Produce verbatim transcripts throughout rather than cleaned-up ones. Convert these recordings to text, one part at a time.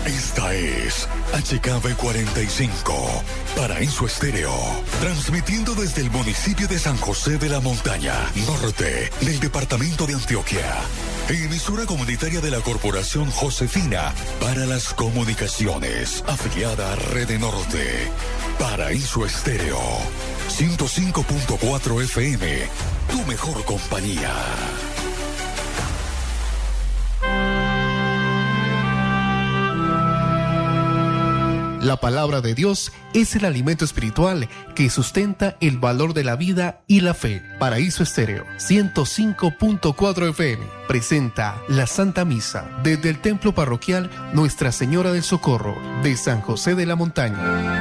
Esta es H K B cuarenta y cinco, Paraíso Estéreo, transmitiendo desde el municipio de San José de la Montaña, norte del departamento de Antioquia. Emisora comunitaria de la Corporación Josefina para las Comunicaciones, afiliada a Rede Norte. Paraíso Estéreo, ciento cinco punto cuatro F M, tu mejor compañía. La palabra de Dios es el alimento espiritual que sustenta el valor de la vida y la fe. Paraíso Estéreo, ciento cinco punto cuatro F M, presenta la Santa Misa desde el Templo Parroquial Nuestra Señora del Socorro de San José de la Montaña.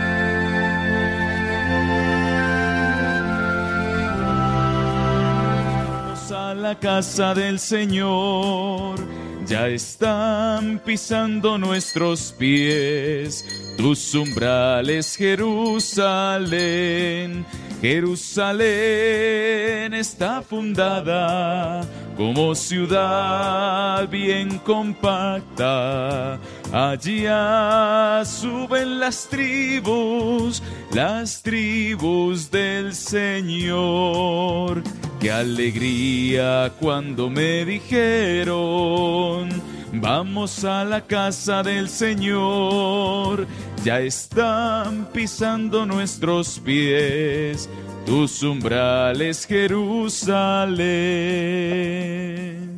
Vamos a la casa del Señor, ya están pisando nuestros pies tus umbrales, Jerusalén. Jerusalén está fundada como ciudad bien compacta. Allá suben las tribus, las tribus del Señor. Qué alegría cuando me dijeron: vamos a la casa del Señor. Ya están pisando nuestros pies tus umbrales, Jerusalén.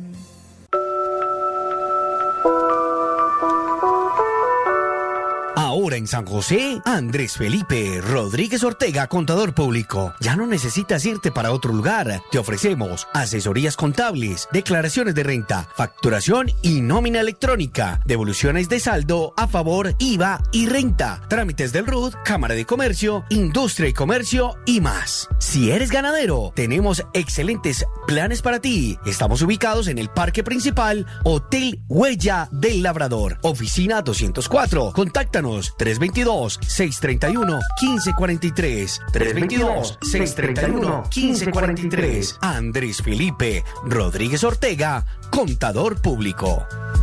Ahora en San José, Andrés Felipe Rodríguez Ortega, contador público. Ya no necesitas irte para otro lugar. Te ofrecemos asesorías contables, declaraciones de renta, facturación y nómina electrónica, devoluciones de saldo a favor, I V A y renta, trámites del R U D, Cámara de Comercio, Industria y Comercio y más. Si eres ganadero, tenemos excelentes planes para ti. Estamos ubicados en el Parque Principal, Hotel Huella del Labrador, oficina doscientos cuatro. Contáctanos tres dos dos, seis tres uno, uno cinco cuatro tres, tres dos dos, seis tres uno, uno cinco cuatro tres. Andrés Felipe Rodríguez Ortega, contador público.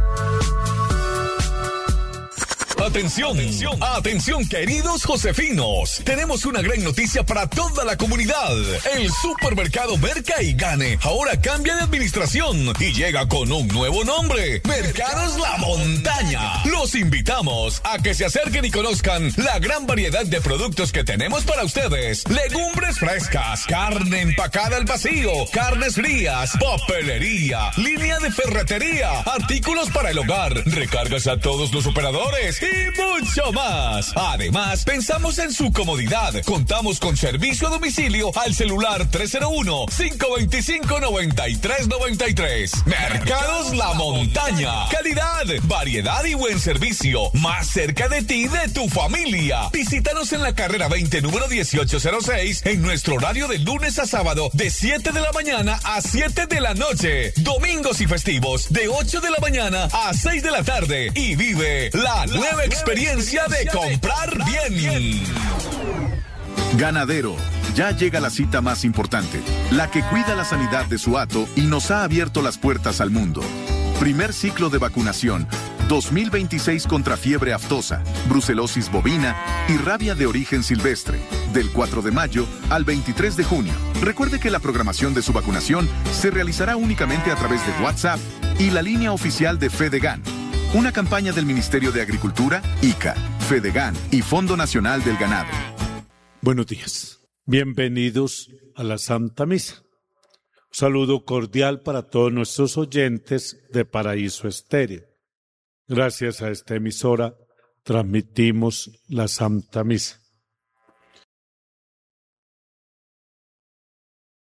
Atención, atención, atención, queridos josefinos. Tenemos una gran noticia para toda la comunidad. El supermercado Merca y Gane ahora cambia de administración y llega con un nuevo nombre: Mercados La Montaña. Los invitamos a que se acerquen y conozcan la gran variedad de productos que tenemos para ustedes. Legumbres frescas, carne empacada al vacío, carnes frías, papelería, línea de ferretería, artículos para el hogar, recargas a todos los operadores y mucho más. Además, pensamos en su comodidad. Contamos con servicio a domicilio al celular tres cero uno, cinco dos cinco, nueve tres nueve tres. Mercados La Montaña. Calidad, variedad y buen servicio. Más cerca de ti y de tu familia. Visítanos en la carrera veinte, número dieciocho cero seis, en nuestro horario de lunes a sábado, de siete de la mañana a siete de la noche. Domingos y festivos, de ocho de la mañana a seis de la tarde. Y vive la nueva experiencia de comprar bien. Ganadero, ya llega la cita más importante, la que cuida la sanidad de su hato y nos ha abierto las puertas al mundo. Primer ciclo de vacunación dos mil veintiséis contra fiebre aftosa, brucelosis bovina y rabia de origen silvestre, del cuatro de mayo al veintitrés de junio. Recuerde que la programación de su vacunación se realizará únicamente a través de WhatsApp y la línea oficial de FEDEGAN. Una campaña del Ministerio de Agricultura, I C A, FEDEGAN y Fondo Nacional del Ganado. Buenos días. Bienvenidos a la Santa Misa. Un saludo cordial para todos nuestros oyentes de Paraíso Estéreo. Gracias a esta emisora transmitimos la Santa Misa.